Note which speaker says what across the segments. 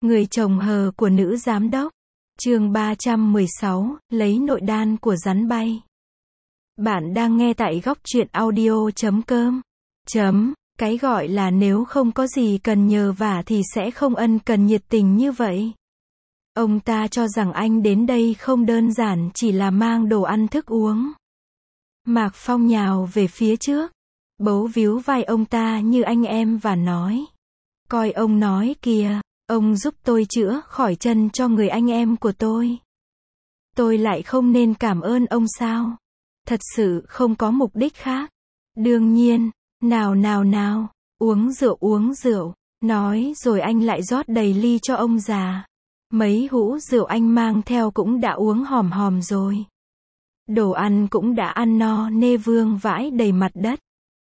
Speaker 1: Người chồng hờ của nữ giám đốc. Chương 316, lấy nội đan của rắn bay. Bạn đang nghe tại góc truyện audio.com. Cái gọi là nếu không có gì cần nhờ vả thì sẽ không ân cần nhiệt tình như vậy. Ông ta cho rằng anh đến đây không đơn giản chỉ là mang đồ ăn thức uống. Mạc Phong nhào về phía trước, bấu víu vai ông ta như anh em và nói. Coi ông nói kìa, ông giúp tôi chữa khỏi chân cho người anh em của tôi. Tôi lại không nên cảm ơn ông sao? Thật sự không có mục đích khác. Đương nhiên, nào, uống rượu, nói rồi anh lại rót đầy ly cho ông già. Mấy hũ rượu anh mang theo cũng đã uống hòm hòm rồi. Đồ ăn cũng đã ăn no nê vương vãi đầy mặt đất.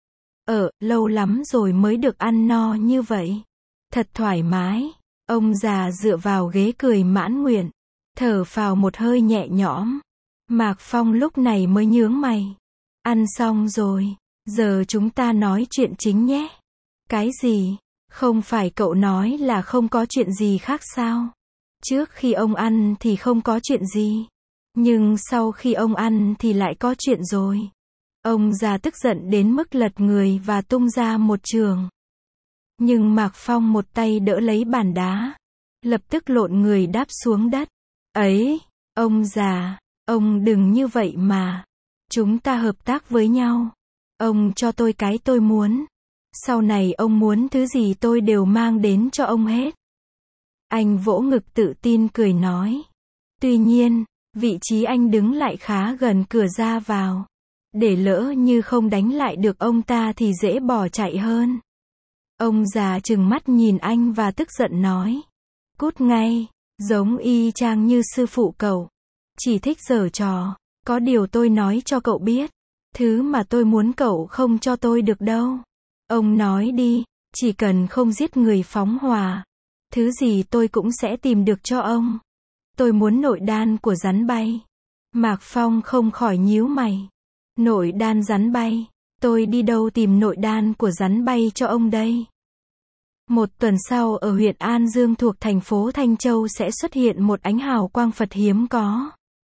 Speaker 1: Lâu lắm rồi mới được ăn no như vậy. Thật thoải mái. Ông già dựa vào ghế cười mãn nguyện, thở phào một hơi nhẹ nhõm. Mạc Phong lúc này mới nhướng mày. Ăn xong rồi, giờ chúng ta nói chuyện chính nhé. Cái gì? Không phải cậu nói là không có chuyện gì khác sao? Trước khi ông ăn thì không có chuyện gì. Nhưng sau khi ông ăn thì lại có chuyện rồi. Ông già tức giận đến mức lật người và tung ra một trường. Nhưng Mạc Phong một tay đỡ lấy bàn đá, lập tức lộn người đáp xuống đất. Ấy, ông già, ông đừng như vậy mà. Chúng ta hợp tác với nhau. Ông cho tôi cái tôi muốn. Sau này ông muốn thứ gì tôi đều mang đến cho ông hết. Anh vỗ ngực tự tin cười nói. Tuy nhiên, vị trí anh đứng lại khá gần cửa ra vào. Để lỡ như không đánh lại được ông ta thì dễ bỏ chạy hơn. Ông già trừng mắt nhìn anh và tức giận nói. Cút ngay, giống y chang như sư phụ cậu. Chỉ thích giở trò. Có điều tôi nói cho cậu biết. Thứ mà tôi muốn cậu không cho tôi được đâu. Ông nói đi, chỉ cần không giết người phóng hỏa. Thứ gì tôi cũng sẽ tìm được cho ông. Tôi muốn nội đan của rắn bay. Mạc Phong không khỏi nhíu mày. Nội đan rắn bay. Tôi đi đâu tìm nội đan của rắn bay cho ông đây? Một tuần sau ở huyện An Dương thuộc thành phố Thanh Châu sẽ xuất hiện một ánh hào quang Phật hiếm có.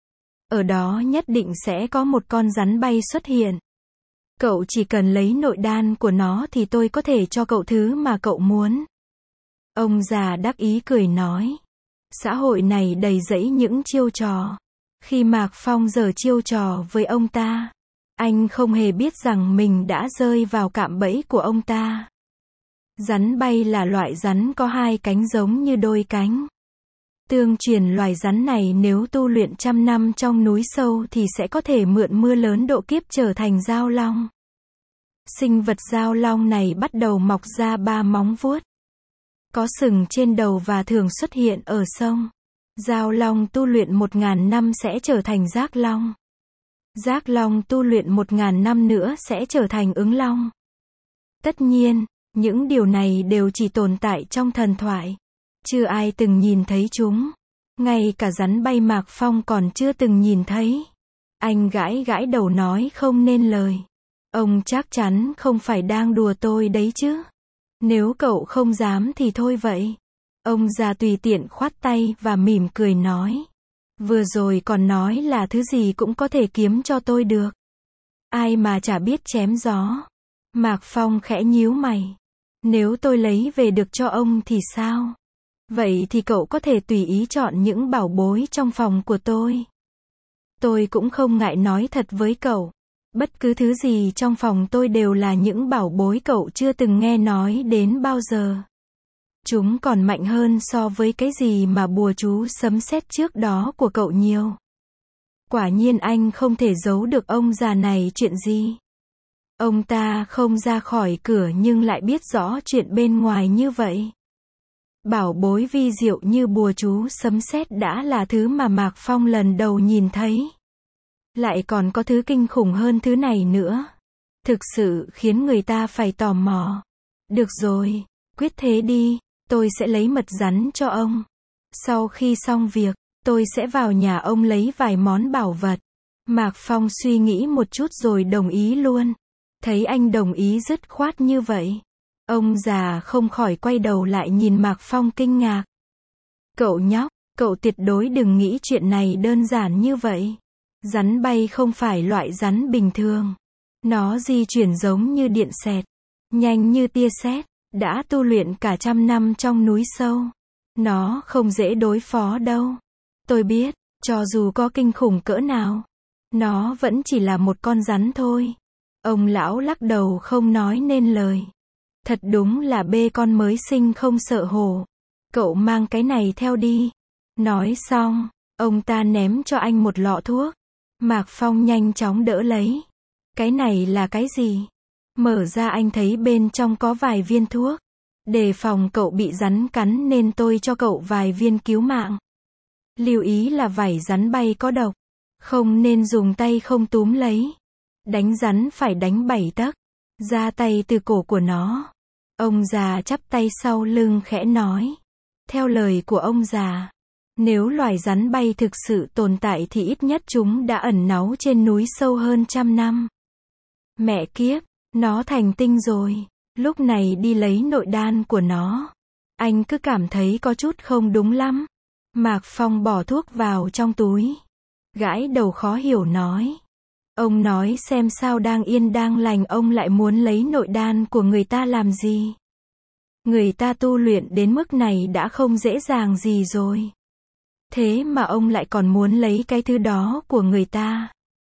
Speaker 1: Ở đó nhất định sẽ có một con rắn bay xuất hiện. Cậu chỉ cần lấy nội đan của nó thì tôi có thể cho cậu thứ mà cậu muốn. Ông già đắc ý cười nói. Xã hội này đầy rẫy những chiêu trò. Khi Mạc Phong giở chiêu trò với ông ta, anh không hề biết rằng mình đã rơi vào cạm bẫy của ông ta. Rắn bay là loại rắn có hai cánh giống như đôi cánh. Tương truyền loài rắn này nếu tu luyện 100 năm trong núi sâu thì sẽ có thể mượn mưa lớn độ kiếp trở thành dao long. Sinh vật dao long này bắt đầu mọc ra 3 móng vuốt. Có sừng trên đầu và thường xuất hiện ở sông. Dao long tu luyện 1000 năm sẽ trở thành giác long. Giác long tu luyện 1000 năm nữa sẽ trở thành ứng long. Tất nhiên, những điều này đều chỉ tồn tại trong thần thoại. Chưa ai từng nhìn thấy chúng. Ngay cả rắn bay Mạc Phong còn chưa từng nhìn thấy. Anh gãi gãi đầu nói không nên lời. Ông chắc chắn không phải đang đùa tôi đấy chứ. Nếu cậu không dám thì thôi vậy. Ông già tùy tiện khoát tay và mỉm cười nói. Vừa rồi còn nói là thứ gì cũng có thể kiếm cho tôi được. Ai mà chả biết chém gió. Mạc Phong khẽ nhíu mày. Nếu tôi lấy về được cho ông thì sao? Vậy thì cậu có thể tùy ý chọn những bảo bối trong phòng của tôi. Tôi cũng không ngại nói thật với cậu. Bất cứ thứ gì trong phòng tôi đều là những bảo bối cậu chưa từng nghe nói đến bao giờ. Chúng còn mạnh hơn so với cái gì mà bùa chú sấm sét trước đó của cậu nhiều. Quả nhiên anh không thể giấu được ông già này chuyện gì. Ông ta không ra khỏi cửa nhưng lại biết rõ chuyện bên ngoài như vậy. Bảo bối vi diệu như bùa chú sấm sét đã là thứ mà Mạc Phong lần đầu nhìn thấy. Lại còn có thứ kinh khủng hơn thứ này nữa. Thực sự khiến người ta phải tò mò. Được rồi, quyết thế đi, tôi sẽ lấy mật rắn cho ông. Sau khi xong việc, tôi sẽ vào nhà ông lấy vài món bảo vật. Mạc Phong suy nghĩ một chút rồi đồng ý luôn. Thấy anh đồng ý dứt khoát như vậy, ông già không khỏi quay đầu lại nhìn Mạc Phong kinh ngạc. Cậu nhóc, cậu tuyệt đối đừng nghĩ chuyện này đơn giản như vậy. Rắn bay không phải loại rắn bình thường. Nó di chuyển giống như điện xẹt, nhanh như tia sét, đã tu luyện cả 100 năm trong núi sâu. Nó không dễ đối phó đâu. Tôi biết, cho dù có kinh khủng cỡ nào, nó vẫn chỉ là một con rắn thôi. Ông lão lắc đầu không nói nên lời. Thật đúng là bê con mới sinh không sợ hổ. Cậu mang cái này theo đi. Nói xong, ông ta ném cho anh một lọ thuốc. Mạc Phong nhanh chóng đỡ lấy. Cái này là cái gì? Mở ra anh thấy bên trong có vài viên thuốc. Đề phòng cậu bị rắn cắn nên tôi cho cậu vài viên cứu mạng. Lưu ý là vảy rắn bay có độc. Không nên dùng tay không túm lấy. Đánh rắn phải đánh 7 tấc. Ra tay từ cổ của nó. Ông già chắp tay sau lưng khẽ nói. Theo lời của ông già, nếu loài rắn bay thực sự tồn tại thì ít nhất chúng đã ẩn náu trên núi sâu hơn 100 năm. Mẹ kiếp, nó thành tinh rồi. Lúc này đi lấy nội đan của nó. Anh cứ cảm thấy có chút không đúng lắm. Mạc Phong bỏ thuốc vào trong túi. Gãi đầu khó hiểu nói. Ông nói xem sao đang yên đang lành ông lại muốn lấy nội đan của người ta làm gì? Người ta tu luyện đến mức này đã không dễ dàng gì rồi. Thế mà ông lại còn muốn lấy cái thứ đó của người ta.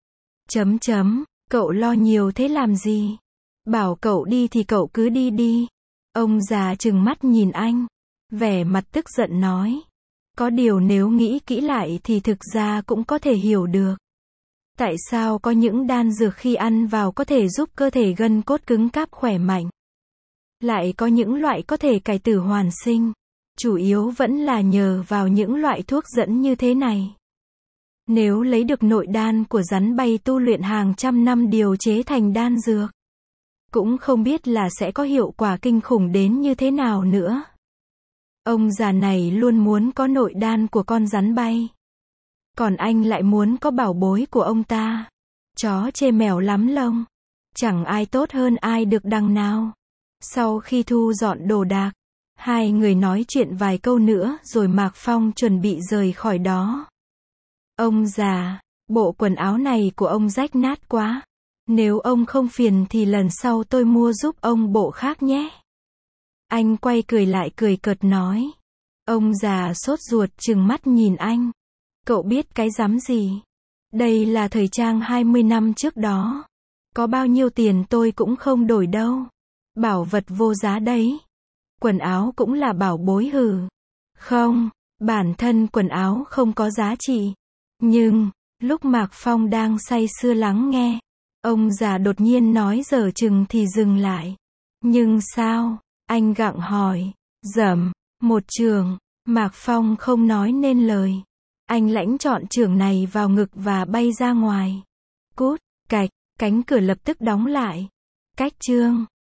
Speaker 1: Cậu lo nhiều thế làm gì? Bảo cậu đi thì cậu cứ đi đi. Ông già trừng mắt nhìn anh. Vẻ mặt tức giận nói. Có điều nếu nghĩ kỹ lại thì thực ra cũng có thể hiểu được. Tại sao có những đan dược khi ăn vào có thể giúp cơ thể gân cốt cứng cáp khỏe mạnh? Lại có những loại có thể cải tử hoàn sinh. Chủ yếu vẫn là nhờ vào những loại thuốc dẫn như thế này. Nếu lấy được nội đan của rắn bay tu luyện hàng trăm năm điều chế thành đan dược, cũng không biết là sẽ có hiệu quả kinh khủng đến như thế nào nữa. Ông già này luôn muốn có nội đan của con rắn bay. Còn anh lại muốn có bảo bối của ông ta. Chó chê mèo lắm lông. Chẳng ai tốt hơn ai được đằng nào. Sau khi thu dọn đồ đạc, hai người nói chuyện vài câu nữa rồi Mạc Phong chuẩn bị rời khỏi đó. Ông già, bộ quần áo này của ông rách nát quá. Nếu ông không phiền thì lần sau tôi mua giúp ông bộ khác nhé. Anh quay cười lại cười cợt nói. Ông già sốt ruột trừng mắt nhìn anh. Cậu biết cái rắm gì? Đây là thời trang 20 năm trước đó. Có bao nhiêu tiền tôi cũng không đổi đâu. Bảo vật vô giá đấy. Quần áo cũng là bảo bối hừ. Không, bản thân quần áo không có giá trị. Nhưng, lúc Mạc Phong đang say sưa lắng nghe, ông già đột nhiên nói dở chừng thì dừng lại. Nhưng sao? Anh gặng hỏi. Dầm, một trường. Mạc Phong không nói nên lời. Anh lãnh trọn chưởng này vào ngực và bay ra ngoài. Cút, cạch, cánh cửa lập tức đóng lại. Cách chương